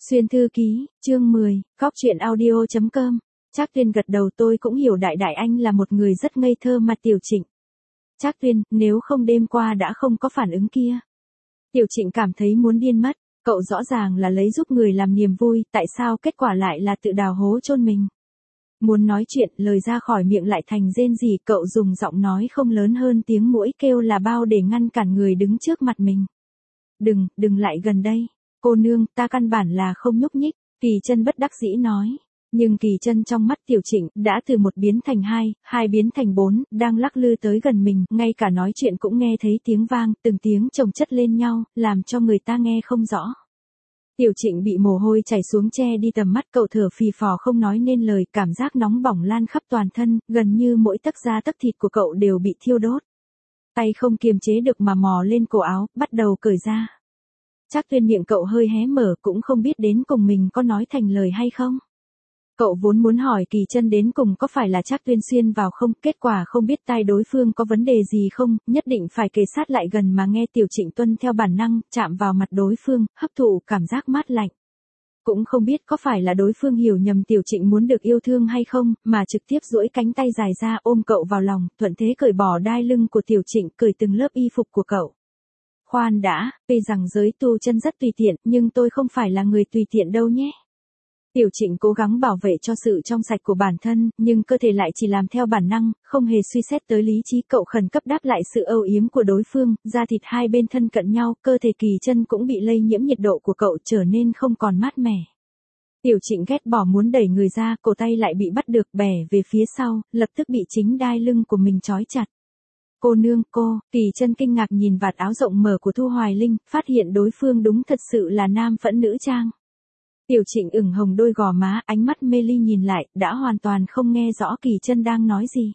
Xuyên thư ký, chương 10, Góc truyện audio.com. Trác Tuyên gật đầu, tôi cũng hiểu đại đại anh là một người rất ngây thơ mà Tiểu Trịnh. Trác Tuyên, nếu không đêm qua đã không có phản ứng kia. Tiểu Trịnh cảm thấy muốn điên mất, cậu rõ ràng là lấy giúp người làm niềm vui, tại sao kết quả lại là tự đào hố chôn mình. Muốn nói chuyện, lời ra khỏi miệng lại thành rên rỉ, cậu dùng giọng nói không lớn hơn tiếng muỗi kêu là bao để ngăn cản người đứng trước mặt mình. Đừng lại gần đây. Cô nương, ta căn bản là không nhúc nhích, Kỳ Chân bất đắc dĩ nói. Nhưng Kỳ Chân trong mắt Tiểu Trịnh đã từ 1 biến thành 2, 2 biến thành 4, đang lắc lư tới gần mình, ngay cả nói chuyện cũng nghe thấy tiếng vang, từng tiếng chồng chất lên nhau, làm cho người ta nghe không rõ. Tiểu Trịnh bị mồ hôi chảy xuống che đi tầm mắt, cậu thở phì phò không nói nên lời, cảm giác nóng bỏng lan khắp toàn thân, gần như mỗi tấc da tấc thịt của cậu đều bị thiêu đốt. Tay không kiềm chế được mà mò lên cổ áo, bắt đầu cởi ra. Trác Tuyên miệng cậu hơi hé mở, cũng không biết đến cùng mình có nói thành lời hay không. Cậu vốn muốn hỏi Kỳ Chân đến cùng có phải là Trác Tuyên xuyên vào không, kết quả không biết tai đối phương có vấn đề gì không, nhất định phải kề sát lại gần mà nghe. Tiểu Trịnh tuân theo bản năng, chạm vào mặt đối phương, hấp thụ cảm giác mát lạnh. Cũng không biết có phải là đối phương hiểu nhầm Tiểu Trịnh muốn được yêu thương hay không, mà trực tiếp duỗi cánh tay dài ra ôm cậu vào lòng, thuận thế cởi bỏ đai lưng của Tiểu Trịnh, cởi từng lớp y phục của cậu. Khoan đã, tuy rằng giới tu chân rất tùy tiện, nhưng tôi không phải là người tùy tiện đâu nhé. Tiểu Trịnh cố gắng bảo vệ cho sự trong sạch của bản thân, nhưng cơ thể lại chỉ làm theo bản năng, không hề suy xét tới lý trí. Cậu khẩn cấp đáp lại sự âu yếm của đối phương, da thịt hai bên thân cận nhau, cơ thể Kỳ Chân cũng bị lây nhiễm nhiệt độ của cậu, trở nên không còn mát mẻ. Tiểu Trịnh ghét bỏ muốn đẩy người ra, cổ tay lại bị bắt được, bẻ về phía sau, lập tức bị chính đai lưng của mình trói chặt. Cô nương, Kỳ Chân kinh ngạc nhìn vạt áo rộng mở của Thu Hoài Linh, phát hiện đối phương đúng thật sự là nam phẫn nữ trang. Tiểu Trịnh ửng hồng đôi gò má, ánh mắt mê ly nhìn lại, đã hoàn toàn không nghe rõ Kỳ Chân đang nói gì.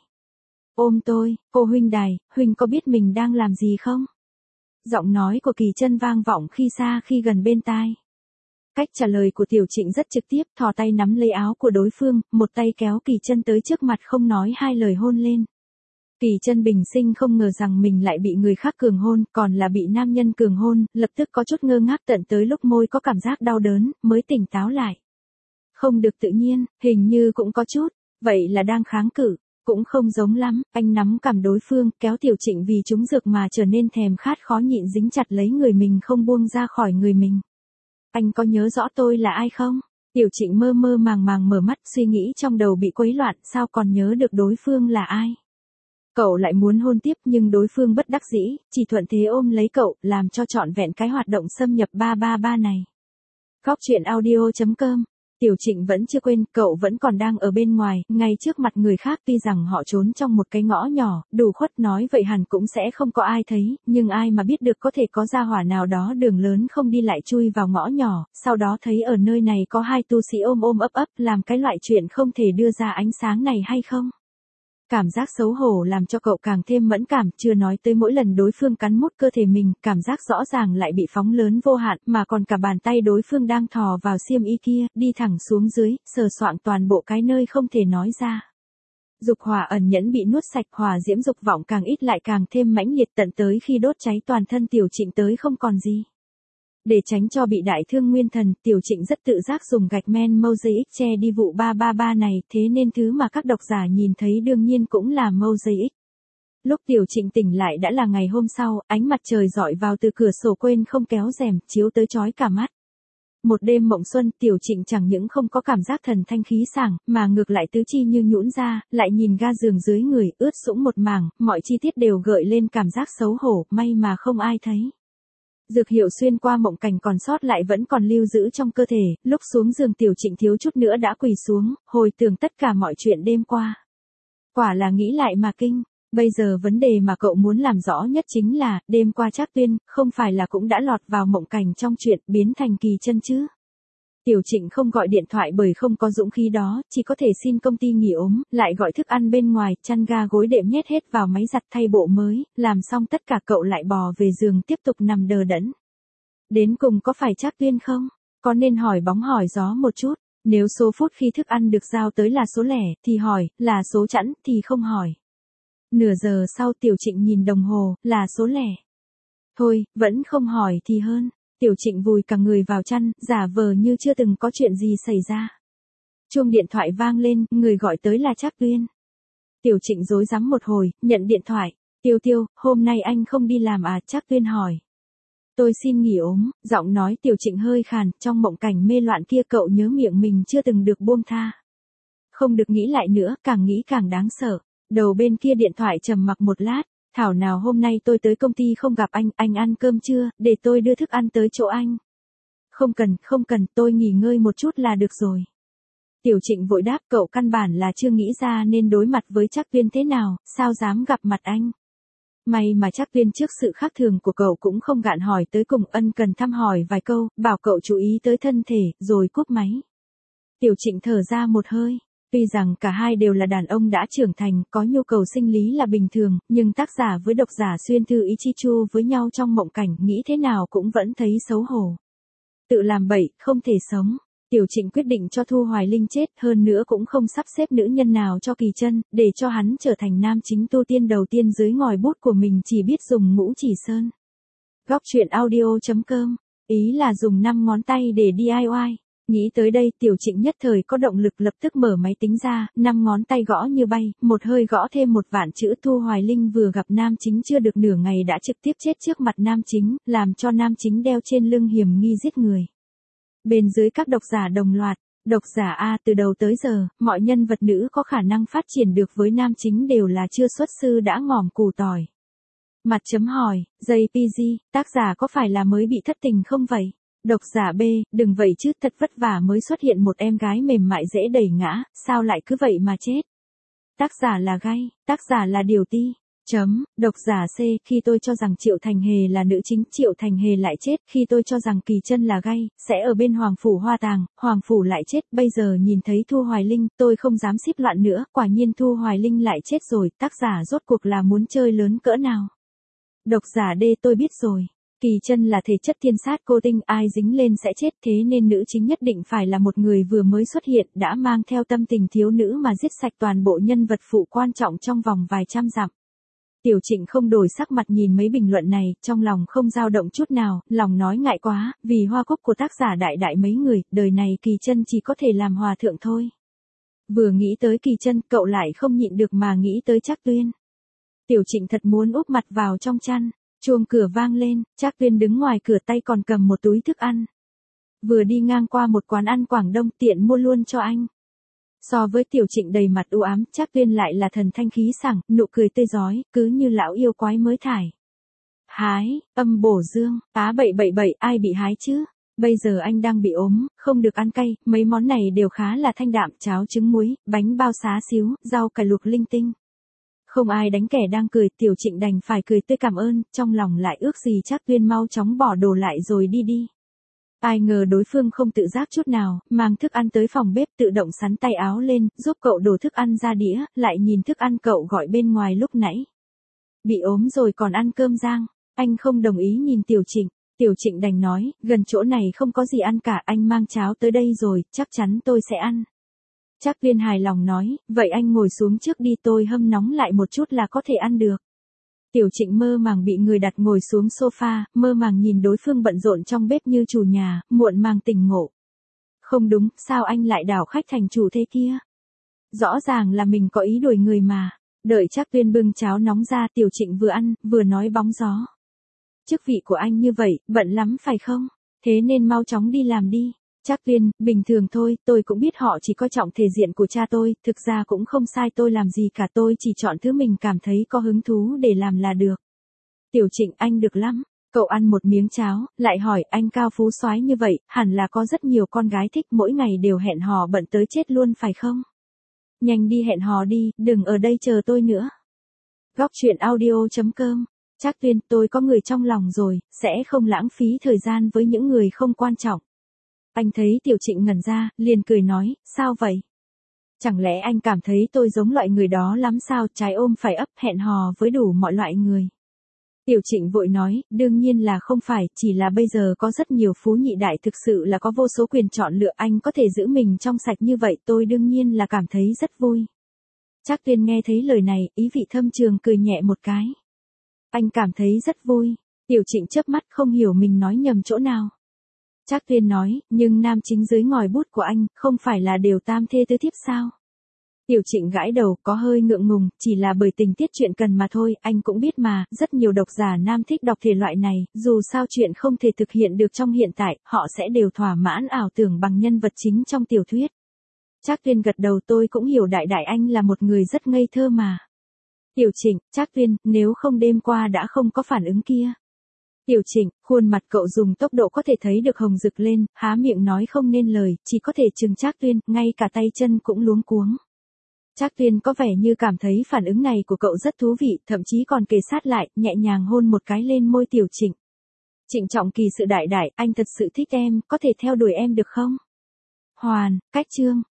Ôm tôi, cô huynh đài, huynh có biết mình đang làm gì không? Giọng nói của Kỳ Chân vang vọng khi xa khi gần bên tai. Cách trả lời của Tiểu Trịnh rất trực tiếp, thò tay nắm lấy áo của đối phương, một tay kéo Kỳ Chân tới trước mặt, không nói hai lời hôn lên. Kỳ Chân bình sinh không ngờ rằng mình lại bị người khác cường hôn, còn là bị nam nhân cường hôn, lập tức có chút ngơ ngác, tận tới lúc môi có cảm giác đau đớn, mới tỉnh táo lại. Không được tự nhiên, hình như cũng có chút, vậy là đang kháng cự, cũng không giống lắm. Anh nắm cằm đối phương, kéo Tiểu Trịnh vì trúng dược mà trở nên thèm khát khó nhịn, dính chặt lấy người mình không buông ra khỏi người mình. Anh có nhớ rõ tôi là ai không? Tiểu Trịnh mơ mơ màng màng mở mắt, suy nghĩ trong đầu bị quấy loạn, sao còn nhớ được đối phương là ai? Cậu lại muốn hôn tiếp, nhưng đối phương bất đắc dĩ, chỉ thuận thế ôm lấy cậu, làm cho trọn vẹn cái hoạt động xâm nhập 333 này. Góc truyện audio.com. Tiểu Trịnh vẫn chưa quên, cậu vẫn còn đang ở bên ngoài, ngay trước mặt người khác. Tuy rằng họ trốn trong một cái ngõ nhỏ, đủ khuất, nói vậy hẳn cũng sẽ không có ai thấy, nhưng ai mà biết được có thể có gia hỏa nào đó đường lớn không đi lại chui vào ngõ nhỏ, sau đó thấy ở nơi này có hai tu sĩ ôm ôm ấp ấp, làm cái loại chuyện không thể đưa ra ánh sáng này hay không? Cảm giác xấu hổ làm cho cậu càng thêm mẫn cảm, chưa nói tới mỗi lần đối phương cắn mút cơ thể mình, cảm giác rõ ràng lại bị phóng lớn vô hạn, mà còn cả bàn tay đối phương đang thò vào xiêm y kia, đi thẳng xuống dưới, sờ soạng toàn bộ cái nơi không thể nói ra. Dục hỏa ẩn nhẫn bị nuốt sạch, hỏa diễm dục vọng càng ít lại càng thêm mãnh liệt, tận tới khi đốt cháy toàn thân Tiểu Trịnh tới không còn gì. Để tránh cho bị đại thương nguyên thần, Tiểu Trịnh rất tự giác dùng gạch men mosaic che đi vụ 333 này, thế nên thứ mà các độc giả nhìn thấy đương nhiên cũng là mosaic. Lúc Tiểu Trịnh tỉnh lại đã là ngày hôm sau, ánh mặt trời rọi vào từ cửa sổ quên không kéo rèm, chiếu tới chói cả mắt. Một đêm mộng xuân, Tiểu Trịnh chẳng những không có cảm giác thần thanh khí sảng, mà ngược lại tứ chi như nhũn ra, lại nhìn ga giường dưới người, ướt sũng một mảng, mọi chi tiết đều gợi lên cảm giác xấu hổ, may mà không ai thấy. Dược hiệu xuyên qua mộng cảnh còn sót lại vẫn còn lưu giữ trong cơ thể, lúc xuống giường Tiểu Trịnh thiếu chút nữa đã quỳ xuống, hồi tưởng tất cả mọi chuyện đêm qua. Quả là nghĩ lại mà kinh, bây giờ vấn đề mà cậu muốn làm rõ nhất chính là, đêm qua Trác Tuyên, không phải là cũng đã lọt vào mộng cảnh trong chuyện biến thành Kỳ Chân chứ? Tiểu Trịnh không gọi điện thoại bởi không có dũng khí đó, chỉ có thể xin công ty nghỉ ốm, lại gọi thức ăn bên ngoài, chăn ga gối đệm nhét hết vào máy giặt thay bộ mới, làm xong tất cả cậu lại bò về giường tiếp tục nằm đờ đẫn. Đến cùng có phải Trác Tuyên không? Có nên hỏi bóng hỏi gió một chút, nếu số phút khi thức ăn được giao tới là số lẻ, thì hỏi, là số chẵn, thì không hỏi. Nửa giờ sau Tiểu Trịnh nhìn đồng hồ, là số lẻ. Thôi, vẫn không hỏi thì hơn. Tiểu Trịnh vùi cả người vào chăn, giả vờ như chưa từng có chuyện gì xảy ra. Chuông điện thoại vang lên, người gọi tới là Trác Tuyên. Tiểu Trịnh rối rắm một hồi, nhận điện thoại. Tiêu Tiêu, hôm nay anh không đi làm à? Trác Tuyên hỏi. Tôi xin nghỉ ốm, giọng nói Tiểu Trịnh hơi khàn, trong mộng cảnh mê loạn kia cậu nhớ miệng mình chưa từng được buông tha. Không được nghĩ lại nữa, càng nghĩ càng đáng sợ. Đầu bên kia điện thoại trầm mặc một lát, thảo nào hôm nay tôi tới công ty không gặp anh ăn cơm chưa, để tôi đưa thức ăn tới chỗ anh. Không cần, tôi nghỉ ngơi một chút là được rồi. Tiểu Trịnh vội đáp, cậu căn bản là chưa nghĩ ra nên đối mặt với Trác Tuyên thế nào, sao dám gặp mặt anh. May mà Trác Tuyên trước sự khác thường của cậu cũng không gạn hỏi tới cùng, ân cần thăm hỏi vài câu, bảo cậu chú ý tới thân thể, rồi cúp máy. Tiểu Trịnh thở ra một hơi. Tuy rằng cả hai đều là đàn ông đã trưởng thành, có nhu cầu sinh lý là bình thường, nhưng tác giả với độc giả xuyên thư ý chi chu với nhau trong mộng cảnh, nghĩ thế nào cũng vẫn thấy xấu hổ. Tự làm bậy, không thể sống. Tiểu Trịnh quyết định cho Thu Hoài Linh chết, hơn nữa cũng không sắp xếp nữ nhân nào cho Kỳ Chân, để cho hắn trở thành nam chính tu tiên đầu tiên dưới ngòi bút của mình, chỉ biết dùng ngũ chỉ sơn. Góc truyện audio.com, ý là dùng 5 ngón tay để DIY. Nghĩ tới đây Tiểu Trịnh nhất thời có động lực, lập tức mở máy tính ra, 5 ngón tay gõ như bay, một hơi gõ thêm 1 vạn chữ. Thu Hoài Linh vừa gặp nam chính chưa được nửa ngày đã trực tiếp chết trước mặt nam chính, làm cho nam chính đeo trên lưng hiểm nghi giết người. Bên dưới các độc giả đồng loạt, độc giả A, từ đầu tới giờ, mọi nhân vật nữ có khả năng phát triển được với nam chính đều là chưa xuất sư đã ngòm củ tỏi. Mặt chấm hỏi, JPG, tác giả có phải là mới bị thất tình không vậy? Độc giả B, đừng vậy chứ, thật vất vả mới xuất hiện một em gái mềm mại dễ đẩy ngã, sao lại cứ vậy mà chết? Tác giả là gay, tác giả là điều ti. Độc giả C, khi tôi cho rằng Triệu Thành Hề là nữ chính, Triệu Thành Hề lại chết, khi tôi cho rằng Kỳ Chân là gay, sẽ ở bên Hoàng Phủ Hoa Tàng, Hoàng Phủ lại chết, bây giờ nhìn thấy Thu Hoài Linh, tôi không dám xíp loạn nữa, quả nhiên Thu Hoài Linh lại chết rồi, tác giả rốt cuộc là muốn chơi lớn cỡ nào? Độc giả D, tôi biết rồi. Kỳ Chân là thể chất thiên sát cô tinh, ai dính lên sẽ chết, thế nên nữ chính nhất định phải là một người vừa mới xuất hiện, đã mang theo tâm tình thiếu nữ mà giết sạch toàn bộ nhân vật phụ quan trọng trong vòng vài trăm dặm. Tiểu Trịnh không đổi sắc mặt nhìn mấy bình luận này, trong lòng không dao động chút nào, lòng nói ngại quá, vì hoa cúc của tác giả đại mấy người, đời này Kỳ Chân chỉ có thể làm hòa thượng thôi. Vừa nghĩ tới Kỳ Chân, cậu lại không nhịn được mà nghĩ tới Trác Tuyên. Tiểu Trịnh thật muốn úp mặt vào trong chăn. Chuông cửa vang lên, Trác Tuyên đứng ngoài cửa, tay còn cầm một túi thức ăn. Vừa đi ngang qua một quán ăn Quảng Đông, tiện mua luôn cho anh. So với Tiểu Trịnh đầy mặt u ám, Trác Tuyên lại là thần thanh khí sảng, nụ cười tươi rói, cứ như lão yêu quái mới thải. Hái, âm bổ dương, bậy, ai bị hái chứ? Bây giờ anh đang bị ốm, không được ăn cay, mấy món này đều khá là thanh đạm, cháo trứng muối, bánh bao xá xíu, rau cải luộc linh tinh. Không ai đánh kẻ đang cười, Tiểu Trịnh đành phải cười tươi cảm ơn, trong lòng lại ước gì Trác Tuyên mau chóng bỏ đồ lại rồi đi. Ai ngờ đối phương không tự giác chút nào, mang thức ăn tới phòng bếp, tự động xắn tay áo lên, giúp cậu đổ thức ăn ra đĩa, lại nhìn thức ăn cậu gọi bên ngoài lúc nãy. Bị ốm rồi còn ăn cơm rang, anh không đồng ý nhìn Tiểu Trịnh. Tiểu Trịnh đành nói, gần chỗ này không có gì ăn cả, anh mang cháo tới đây rồi, chắc chắn tôi sẽ ăn. Trác Tuyên hài lòng nói, vậy anh ngồi xuống trước đi, tôi hâm nóng lại một chút là có thể ăn được. Tiểu Trịnh mơ màng bị người đặt ngồi xuống sofa, mơ màng nhìn đối phương bận rộn trong bếp như chủ nhà, muộn màng tỉnh ngộ. Không đúng, sao anh lại đảo khách thành chủ thế kia? Rõ ràng là mình có ý đuổi người mà. Đợi Trác Tuyên bưng cháo nóng ra, Tiểu Trịnh vừa ăn, vừa nói bóng gió. Chức vị của anh như vậy, bận lắm phải không? Thế nên mau chóng đi làm đi. Trác Tuyên, bình thường thôi, tôi cũng biết họ chỉ coi trọng thể diện của cha tôi, thực ra cũng không sai, tôi làm gì cả, tôi chỉ chọn thứ mình cảm thấy có hứng thú để làm là được. Tiểu Trịnh, anh được lắm. Cậu ăn một miếng cháo, lại hỏi, anh cao phú soái như vậy, hẳn là có rất nhiều con gái thích, mỗi ngày đều hẹn hò bận tới chết luôn phải không? Nhanh đi hẹn hò đi, đừng ở đây chờ tôi nữa. Góc truyện audio.com. Trác Tuyên, tôi có người trong lòng rồi, sẽ không lãng phí thời gian với những người không quan trọng. Anh thấy Tiểu Trịnh ngẩn ra, liền cười nói, sao vậy? Chẳng lẽ anh cảm thấy tôi giống loại người đó lắm sao, trái ôm phải ấp, hẹn hò với đủ mọi loại người? Tiểu Trịnh vội nói, đương nhiên là không phải, chỉ là bây giờ có rất nhiều phú nhị đại, thực sự là có vô số quyền chọn lựa, anh có thể giữ mình trong sạch như vậy, tôi đương nhiên là cảm thấy rất vui. Trác Tuyên nghe thấy lời này, ý vị thâm trường cười nhẹ một cái. Anh cảm thấy rất vui. Tiểu Trịnh chớp mắt không hiểu mình nói nhầm chỗ nào. Trác Tuyên nói, nhưng nam chính dưới ngòi bút của anh, không phải là đều tam thê tứ thiếp sao? Tiểu Trịnh gãi đầu, có hơi ngượng ngùng, chỉ là bởi tình tiết chuyện cần mà thôi, anh cũng biết mà, rất nhiều độc giả nam thích đọc thể loại này, dù sao chuyện không thể thực hiện được trong hiện tại, họ sẽ đều thỏa mãn ảo tưởng bằng nhân vật chính trong tiểu thuyết. Trác Tuyên gật đầu, tôi cũng hiểu đại đại anh là một người rất ngây thơ mà. Tiểu Trịnh, Trác Tuyên, nếu không đêm qua đã không có phản ứng kia. Tiểu Trịnh, khuôn mặt cậu dùng tốc độ có thể thấy được hồng rực lên, há miệng nói không nên lời, chỉ có thể chừng Trác Tuyên, ngay cả tay chân cũng luống cuống. Trác Tuyên có vẻ như cảm thấy phản ứng này của cậu rất thú vị, thậm chí còn kề sát lại, nhẹ nhàng hôn một cái lên môi Tiểu Trịnh. Trịnh trọng kỳ sự đại đại, anh thật sự thích em, có thể theo đuổi em được không? Hoàn, cách chương.